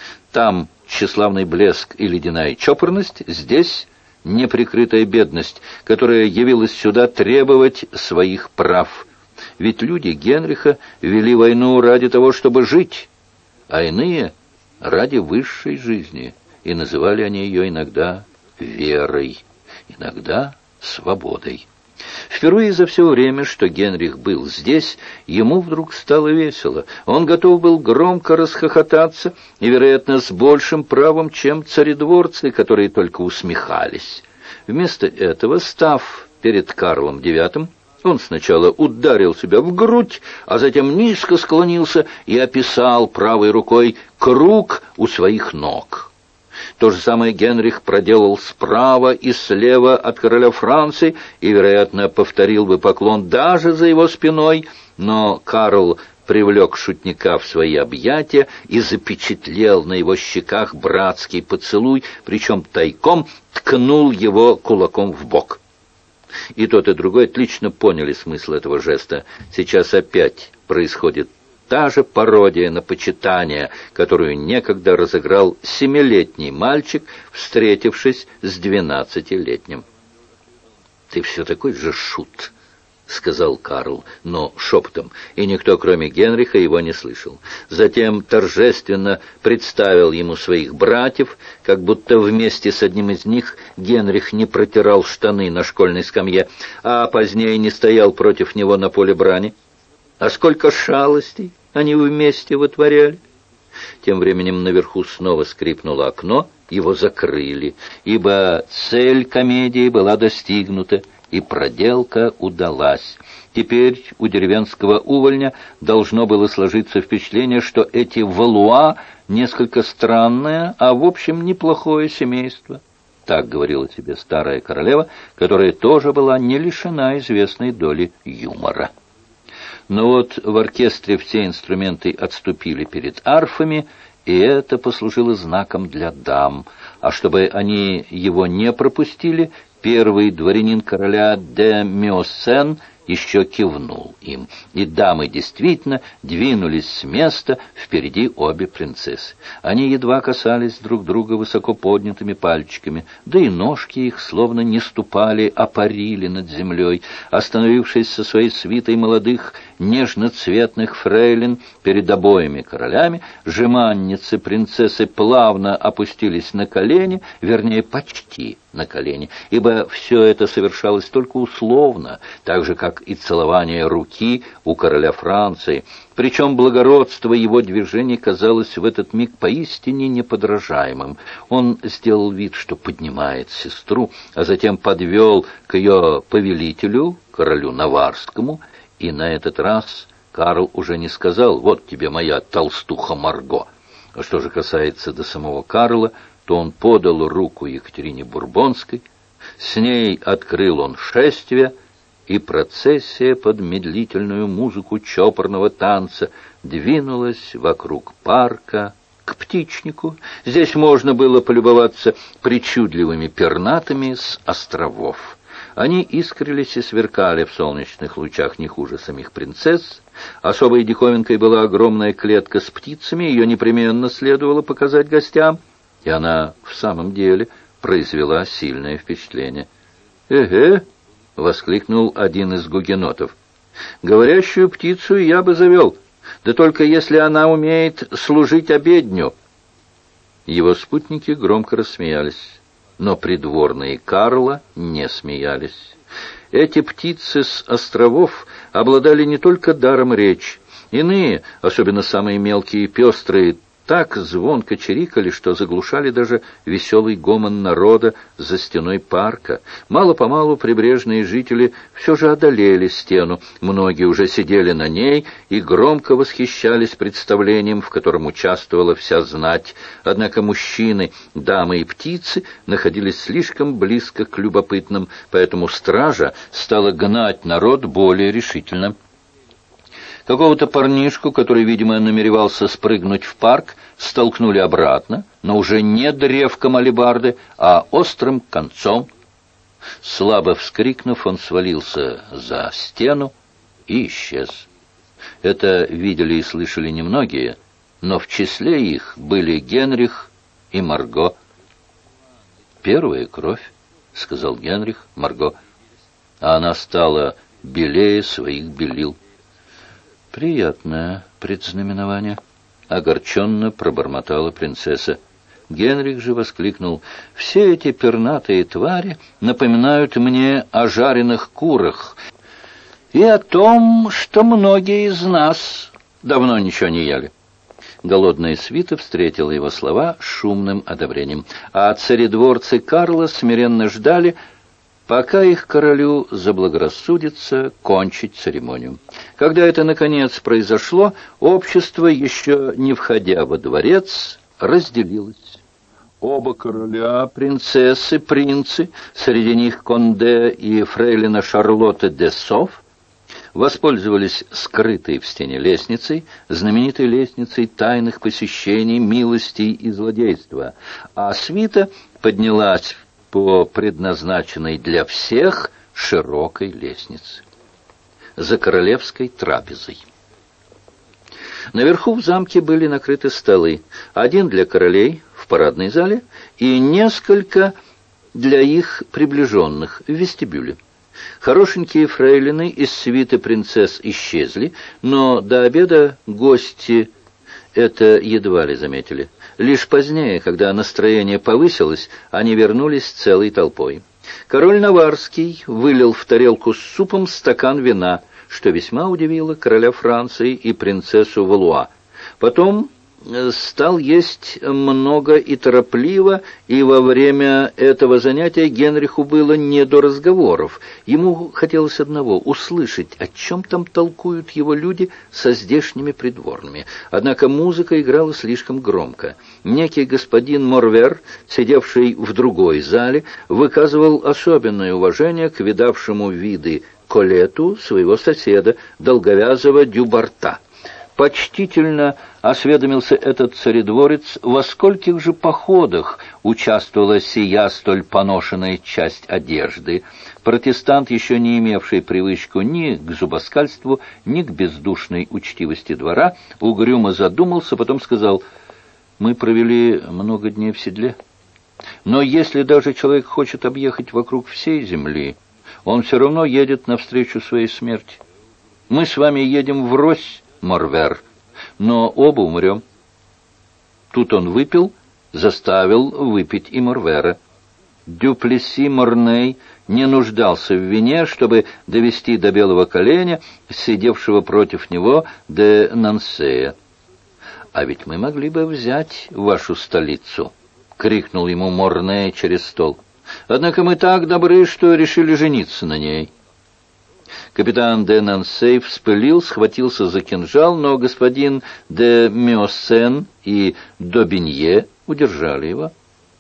Там тщеславный блеск и ледяная чопорность, здесь неприкрытая бедность, которая явилась сюда требовать своих прав. Ведь люди Генриха вели войну ради того, чтобы жить, а иные — ради высшей жизни, и называли они ее иногда верой, иногда свободой. Впервые за все время, что Генрих был здесь, ему вдруг стало весело. Он готов был громко расхохотаться, и, вероятно, с большим правом, чем царедворцы, которые только усмехались. Вместо этого, став перед Карлом IX, он сначала ударил себя в грудь, а затем низко склонился и описал правой рукой круг у своих ног. То же самое Генрих проделал справа и слева от короля Франции и, вероятно, повторил бы поклон даже за его спиной, но Карл привлек шутника в свои объятия и запечатлел на его щеках братский поцелуй, причем тайком ткнул его кулаком в бок. И тот, и другой отлично поняли смысл этого жеста. Сейчас опять происходит та же пародия на почитание, которую некогда разыграл 7-летний мальчик, встретившись с 12-летним. «Ты все такой же шут», — сказал Карл, но шепотом, и никто, кроме Генриха, его не слышал. Затем торжественно представил ему своих братьев, как будто вместе с одним из них Генрих не протирал штаны на школьной скамье, а позднее не стоял против него на поле брани. А сколько шалостей они вместе вытворяли! Тем временем наверху снова скрипнуло окно, его закрыли, ибо цель комедии была достигнута, и проделка удалась. Теперь у деревенского увольня должно было сложиться впечатление, что эти Валуа несколько странное, а в общем неплохое семейство. Так говорила себе старая королева, которая тоже была не лишена известной доли юмора. Но вот в оркестре все инструменты отступили перед арфами, и это послужило знаком для дам. А чтобы они его не пропустили, первый дворянин короля де Миоссен еще кивнул им, и дамы действительно двинулись с места, впереди обе принцессы. Они едва касались друг друга высоко поднятыми пальчиками, да и ножки их словно не ступали, а парили над землей. Остановившись со своей свитой молодых нежноцветных фрейлин перед обоими королями, жеманницы принцессы плавно опустились на колени, вернее, почти на колени, ибо все это совершалось только условно, так же, как и целование руки у короля Франции. Причем благородство его движений казалось в этот миг поистине неподражаемым. Он сделал вид, что поднимает сестру, а затем подвел к ее повелителю, королю Наварскому, и на этот раз Карл уже не сказал: «Вот тебе моя толстуха Марго». А что же касается до самого Карла, то он подал руку Екатерине Бурбонской, с ней открыл он шествие, и процессия под медлительную музыку чопорного танца двинулась вокруг парка к птичнику. Здесь можно было полюбоваться причудливыми пернатами с островов. Они искрились и сверкали в солнечных лучах не хуже самих принцесс. Особой диковинкой была огромная клетка с птицами, ее непременно следовало показать гостям, и она в самом деле произвела сильное впечатление. «Эге!» — воскликнул один из гугенотов. «Говорящую птицу я бы завел, да только если она умеет служить обедню». Его спутники громко рассмеялись, но придворные Карла не смеялись. Эти птицы с островов обладали не только даром речи. Иные, особенно самые мелкие и пестрые, так звонко чирикали, что заглушали даже веселый гомон народа за стеной парка. Мало-помалу прибрежные жители все же одолели стену. Многие уже сидели на ней и громко восхищались представлением, в котором участвовала вся знать. Однако мужчины, дамы и птицы находились слишком близко к любопытным, поэтому стража стала гнать народ более решительно. Какого-то парнишку, который, видимо, намеревался спрыгнуть в парк, столкнули обратно, но уже не древком алебарды, а острым концом. Слабо вскрикнув, он свалился за стену и исчез. Это видели и слышали немногие, но в числе их были Генрих и Марго. «Первая кровь», — сказал Генрих Марго, а она стала белее своих белил. «Приятное предзнаменование», — огорченно пробормотала принцесса. Генрих же воскликнул: «Все эти пернатые твари напоминают мне о жареных курах и о том, что многие из нас давно ничего не ели». Голодная свита встретила его слова шумным одобрением, а царедворцы Карла смиренно ждали, пока их королю заблагорассудится кончить церемонию. Когда это, наконец, произошло, общество, еще не входя во дворец, разделилось. Оба короля, принцессы, принцы, среди них Конде и фрейлина Шарлотта де Соф, воспользовались скрытой в стене лестницей, знаменитой лестницей тайных посещений, милостей и злодейства, а свита поднялась по предназначенной для всех широкой лестницы. За королевской трапезой. Наверху в замке были накрыты столы. Один для королей в парадной зале и несколько для их приближенных в вестибюле. Хорошенькие фрейлины из свиты принцесс исчезли, но до обеда гости это едва ли заметили. Лишь позднее, когда настроение повысилось, они вернулись целой толпой. Король Наварский вылил в тарелку с супом стакан вина, что весьма удивило короля Франции и принцессу Валуа. Потом стал есть много и торопливо, и во время этого занятия Генриху было не до разговоров. Ему хотелось одного — услышать, о чем там толкуют его люди со здешними придворными. Однако музыка играла слишком громко. Некий господин Морвер, сидевший в другой зале, выказывал особенное уважение к видавшему виды Колету своего соседа, долговязого Дюбарта. Почтительно осведомился этот царедворец, во скольких же походах участвовала сия столь поношенная часть одежды. Протестант, еще не имевший привычку ни к зубоскальству, ни к бездушной учтивости двора, угрюмо задумался, потом сказал: «Мы провели много дней в седле. Но если даже человек хочет объехать вокруг всей земли, он все равно едет навстречу своей смерти. Мы с вами едем врозь, Морвер, но оба умрем». Тут он выпил, заставил выпить и Морвера. Дюплесси Морней не нуждался в вине, чтобы довести до белого коленя сидевшего против него де Нансея. «А ведь мы могли бы взять вашу столицу», — крикнул ему Морней через стол. «Однако мы так добры, что решили жениться на ней». Капитан де Нансей вспылил, схватился за кинжал, но господин де Миоссен и Добинье удержали его.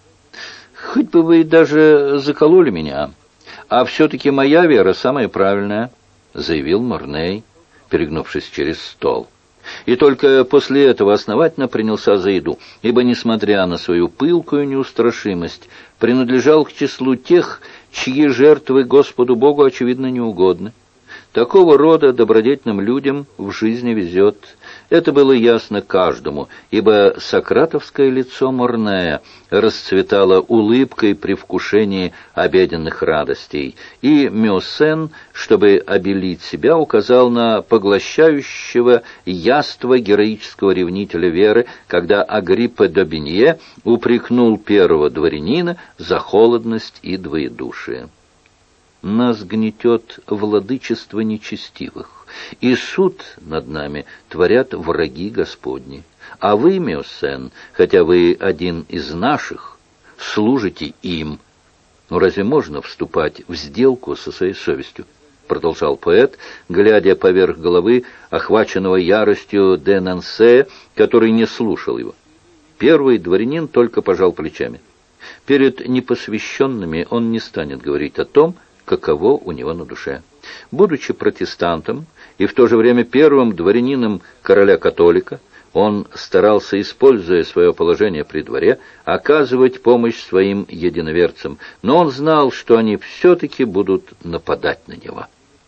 «Хоть бы вы даже закололи меня, а все-таки моя вера самая правильная», — заявил Морней, перегнувшись через стол. И только после этого основательно принялся за еду, ибо, несмотря на свою пылкую неустрашимость, принадлежал к числу тех, чьи жертвы Господу Богу, очевидно, не угодны. Такого рода добродетельным людям в жизни везет. Это было ясно каждому, ибо сократовское лицо Морнея расцветало улыбкой при вкушении обеденных радостей, и Миоссен, чтобы обелить себя, указал на поглощающего яство героического ревнителя веры, когда Агриппа Добинье упрекнул первого дворянина за холодность и двоедушие. «Нас гнетет владычество нечестивых, и суд над нами творят враги Господни. А вы, Миоссен, хотя вы один из наших, служите им. Но разве можно вступать в сделку со своей совестью?» — продолжал поэт, глядя поверх головы охваченного яростью де Нансея, который не слушал его. Первый дворянин только пожал плечами. Перед непосвященными он не станет говорить о том, каково у него на душе. Будучи протестантом и в то же время первым дворянином короля-католика, он старался, используя свое положение при дворе, оказывать помощь своим единоверцам, но он знал, что они все-таки будут нападать на него.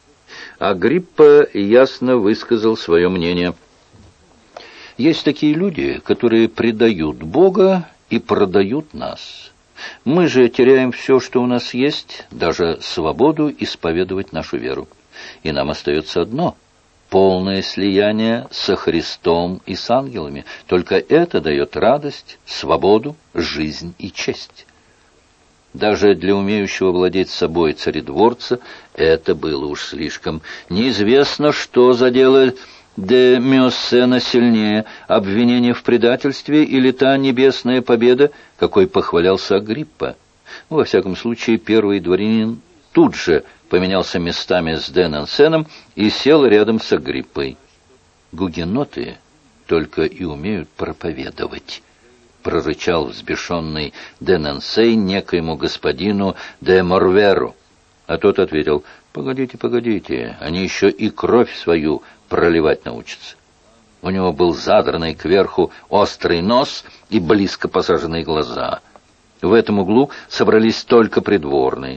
Агриппа ясно высказал свое мнение. «Есть такие люди, которые предают Бога и продают нас. Мы же теряем все, что у нас есть, даже свободу исповедовать нашу веру. И нам остается одно — полное слияние со Христом и с ангелами. Только это дает радость, свободу, жизнь и честь». Даже для умеющего владеть собой царедворца это было уж слишком. Неизвестно, что задело де Миоссена сильнее, обвинение в предательстве или та небесная победа, какой похвалялся Агриппа. Во всяком случае, первый дворянин тут же поменялся местами с де Нансеном и сел рядом с Агриппой. «Гугеноты только и умеют проповедовать», — прорычал взбешенный де Нансей некоему господину де Морверу. А тот ответил: «Погодите, погодите, они еще и кровь свою проливать научатся». У него был задранный кверху острый нос и близко посаженные глаза. В этом углу собрались только придворные.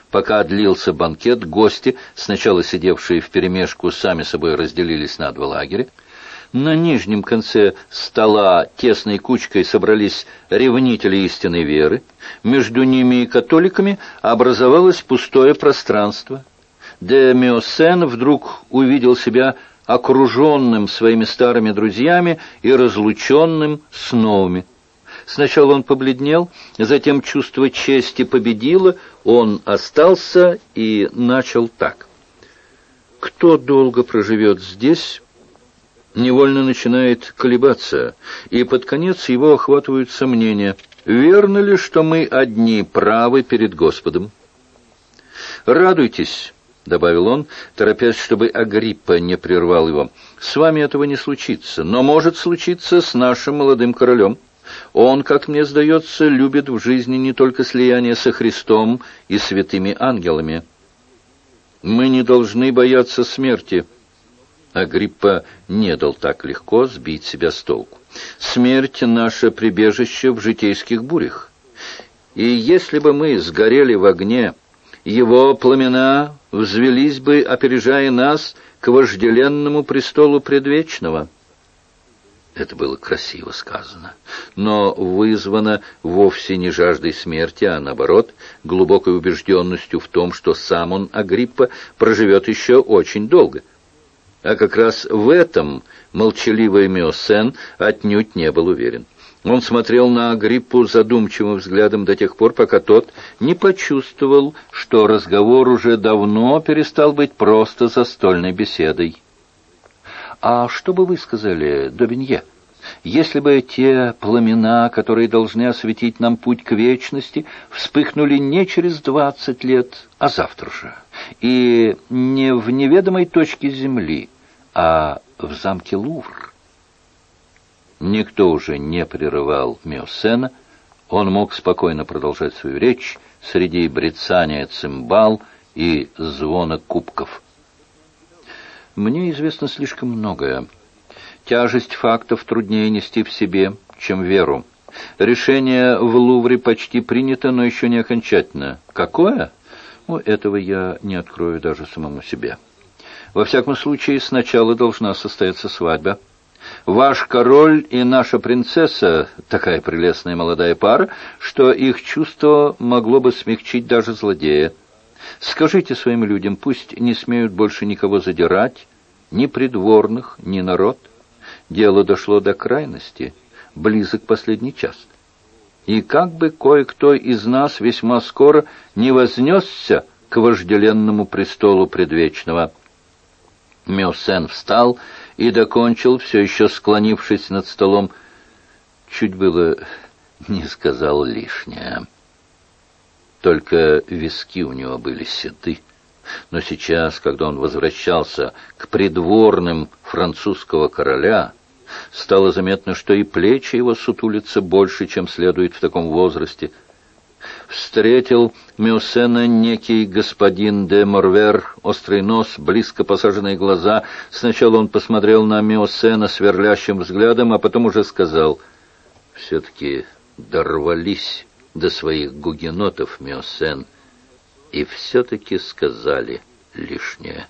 Пока длился банкет, гости, сначала сидевшие вперемешку, сами собой разделились на два лагеря. На нижнем конце стола тесной кучкой собрались ревнители истинной веры. Между ними и католиками образовалось пустое пространство. Де Миоссен вдруг увидел себя окруженным своими старыми друзьями и разлученным с новыми. Сначала он побледнел, затем чувство чести победило, он остался и начал так. Кто долго проживет здесь, невольно начинает колебаться, и под конец его охватывают сомнения. Верно ли, что мы одни правы перед Господом? «Радуйтесь», — добавил он, торопясь, чтобы Агриппа не прервал его. «С вами этого не случится, но может случиться с нашим молодым королем. Он, как мне сдается, любит в жизни не только слияние со Христом и святыми ангелами. Мы не должны бояться смерти». Агриппа не дал так легко сбить себя с толку. «Смерть — наше прибежище в житейских бурях. И если бы мы сгорели в огне, его пламена взвелись бы, опережая нас, к вожделенному престолу предвечного». Это было красиво сказано, но вызвано вовсе не жаждой смерти, а наоборот, глубокой убежденностью в том, что сам он, Агриппа, проживет еще очень долго. А как раз в этом молчаливый Миоссен отнюдь не был уверен. Он смотрел на Агриппу задумчивым взглядом до тех пор, пока тот не почувствовал, что разговор уже давно перестал быть просто застольной беседой. «А что бы вы сказали, Добинье, если бы те пламена, которые должны осветить нам путь к вечности, вспыхнули не через 20 лет, а завтра же, и не в неведомой точке земли, а в замке Лувр?» Никто уже не прерывал Миоссена, он мог спокойно продолжать свою речь среди брецания цимбал и звона кубков. «Мне известно слишком многое. Тяжесть фактов труднее нести в себе, чем веру. Решение в Лувре почти принято, но еще не окончательно. Какое? Этого я не открою даже самому себе. Во всяком случае, сначала должна состояться свадьба. Ваш король и наша принцесса — такая прелестная молодая пара, что их чувство могло бы смягчить даже злодея. Скажите своим людям, пусть не смеют больше никого задирать, ни придворных, ни народ. Дело дошло до крайности, близок последний час. И как бы кое-кто из нас весьма скоро не вознесся к вожделенному престолу предвечного». Миоссен встал и докончил, все еще склонившись над столом. Чуть было не сказал лишнее. Только виски у него были седы. Но сейчас, когда он возвращался к придворным французского короля, стало заметно, что и плечи его сутулятся больше, чем следует в таком возрасте. Встретил Миоссена некий господин де Морвер, острый нос, близко посаженные глаза. Сначала он посмотрел на Миоссена сверлящим взглядом, а потом уже сказал: «Все-таки дорвались до своих гугенотов, Миоссен, и все-таки сказали лишнее».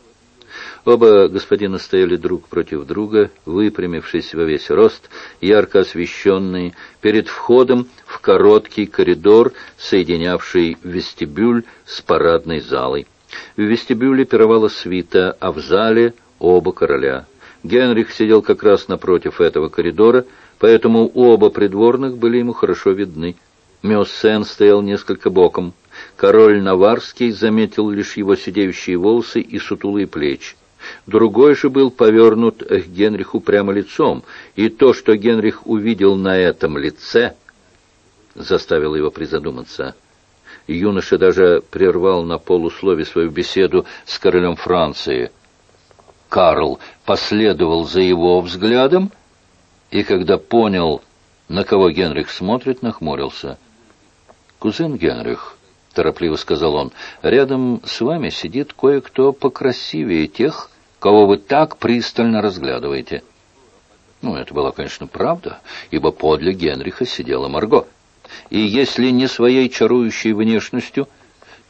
Оба господина стояли друг против друга, выпрямившись во весь рост, ярко освещенные, перед входом в короткий коридор, соединявший вестибюль с парадной залой. В вестибюле пировала свита, а в зале оба короля. Генрих сидел как раз напротив этого коридора, поэтому оба придворных были ему хорошо видны. Миоссен стоял несколько боком. Король Наварский заметил лишь его сидеющие волосы и сутулые плечи. Другой же был повернут к Генриху прямо лицом, и то, что Генрих увидел на этом лице, заставило его призадуматься. Юноша даже прервал на полуслове свою беседу с королем Франции. Карл последовал за его взглядом, и когда понял, на кого Генрих смотрит, нахмурился. «Кузен Генрих», — торопливо сказал он, — «рядом с вами сидит кое-кто покрасивее тех, кого вы так пристально разглядываете». Это была, конечно, правда, ибо подле Генриха сидела Марго. И если не своей чарующей внешностью,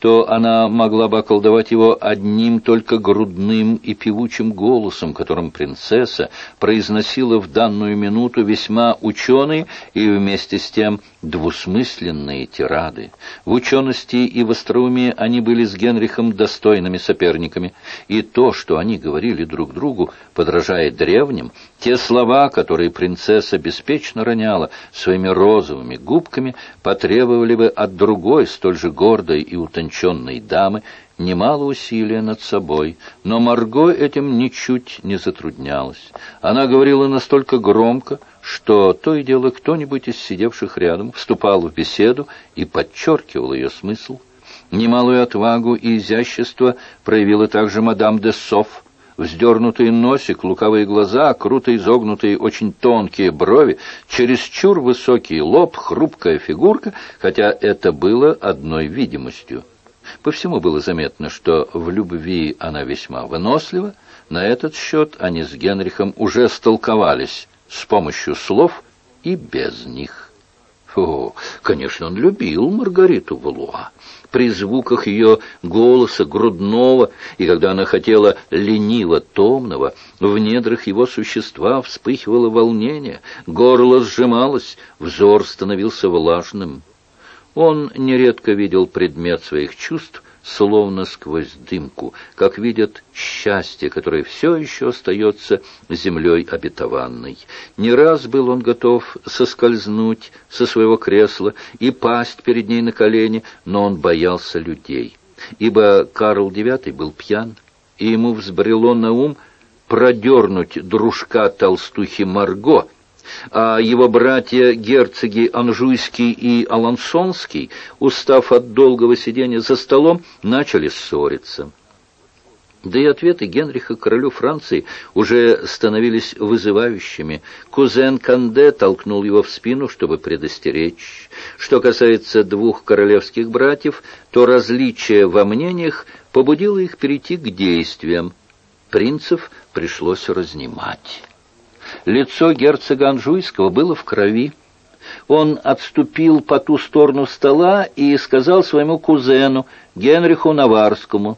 то она могла бы околдовать его одним только грудным и певучим голосом, которым принцесса произносила в данную минуту весьма ученые и вместе с тем двусмысленные тирады. В учености и в остроумии они были с Генрихом достойными соперниками, и то, что они говорили друг другу, подражая древним, те слова, которые принцесса беспечно роняла своими розовыми губками, потребовали бы от другой, столь же гордой и утонченной дамы, немало усилия над собой, но Марго этим ничуть не затруднялась. Она говорила настолько громко, что то и дело кто-нибудь из сидевших рядом вступал в беседу и подчеркивал ее смысл. Немалую отвагу и изящество проявила также мадам де Соф. Вздернутый носик, лукавые глаза, круто изогнутые очень тонкие брови, чересчур высокий лоб, хрупкая фигурка, хотя это было одной видимостью. По всему было заметно, что в любви она весьма вынослива. На этот счет они с Генрихом уже столковались с помощью слов и без них. О, конечно, он любил Маргариту Валуа. При звуках ее голоса грудного, и когда она хотела лениво-томного, в недрах его существа вспыхивало волнение, горло сжималось, взор становился влажным. Он нередко видел предмет своих чувств, словно сквозь дымку, как видят счастье, которое все еще остается землей обетованной. Не раз был он готов соскользнуть со своего кресла и пасть перед ней на колени, но он боялся людей, ибо Карл IX был пьян, и ему взбрело на ум продернуть дружка толстухи Марго, а его братья-герцоги Анжуйский и Алансонский, устав от долгого сидения за столом, начали ссориться. Да и ответы Генриха королю Франции уже становились вызывающими. Кузен Канде толкнул его в спину, чтобы предостеречь. Что касается двух королевских братьев, то различие во мнениях побудило их перейти к действиям. Принцев пришлось разнимать. Лицо герцога Анжуйского было в крови. Он отступил по ту сторону стола и сказал своему кузену, Генриху Наварскому: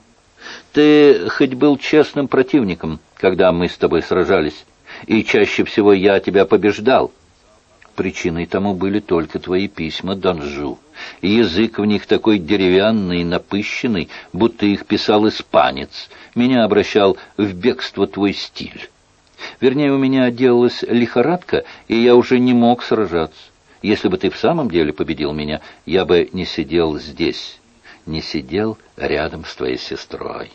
«Ты хоть был честным противником, когда мы с тобой сражались, и чаще всего я тебя побеждал. Причиной тому были только твои письма Данжу. Язык в них такой деревянный, напыщенный, будто их писал испанец. Меня обращал в бегство твой стиль. Вернее, у меня делалась лихорадка, и я уже не мог сражаться. Если бы ты в самом деле победил меня, я бы не сидел здесь, не сидел рядом с твоей сестрой».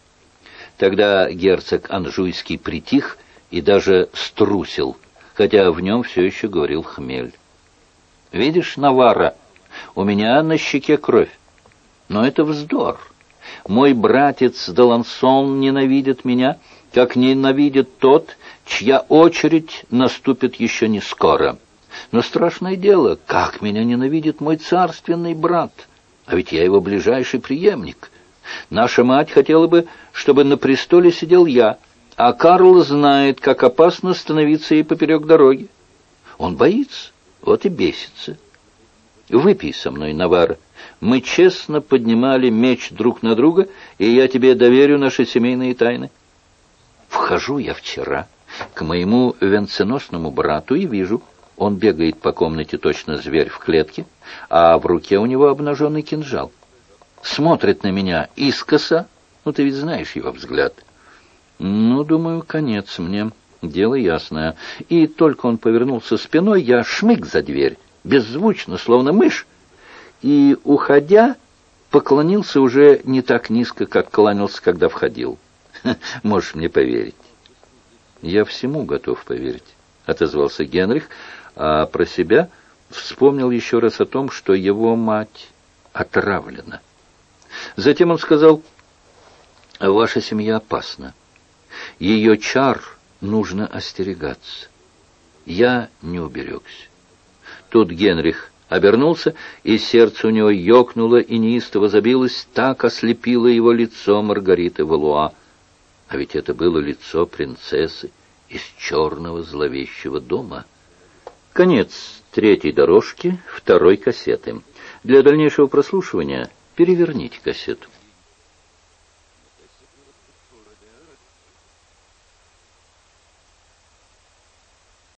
Тогда герцог Анжуйский притих и даже струсил, хотя в нем все еще говорил хмель. «Видишь, Наварра, у меня на щеке кровь, но это вздор. Мой братец Далансон ненавидит меня, как ненавидит тот, чья очередь наступит еще не скоро. Но страшное дело, как меня ненавидит мой царственный брат, а ведь я его ближайший преемник. Наша мать хотела бы, чтобы на престоле сидел я, а Карл знает, как опасно становиться ей поперек дороги. Он боится, вот и бесится. Выпей со мной, Наварра. Мы честно поднимали меч друг на друга, и я тебе доверю наши семейные тайны. Вхожу я вчера к моему венценосному брату и вижу, он бегает по комнате точно зверь в клетке, а в руке у него обнаженный кинжал. Смотрит на меня искоса, ты ведь знаешь его взгляд. Думаю, конец мне, дело ясное. И только он повернулся спиной, я шмык за дверь, беззвучно, словно мышь, и, уходя, поклонился уже не так низко, как кланялся, когда входил. Можешь мне поверить. Я всему готов поверить, отозвался Генрих, а про себя вспомнил еще раз о том, что его мать отравлена. Затем он сказал: «Ваша семья опасна. Ее чар нужно остерегаться. Я не уберегся». Тут Генрих обернулся, и сердце у него ёкнуло и неистово забилось, так ослепило его лицо Маргариты Валуа. А ведь это было лицо принцессы из черного зловещего дома. Конец третьей дорожки второй кассеты. Для дальнейшего прослушивания Переверните кассету.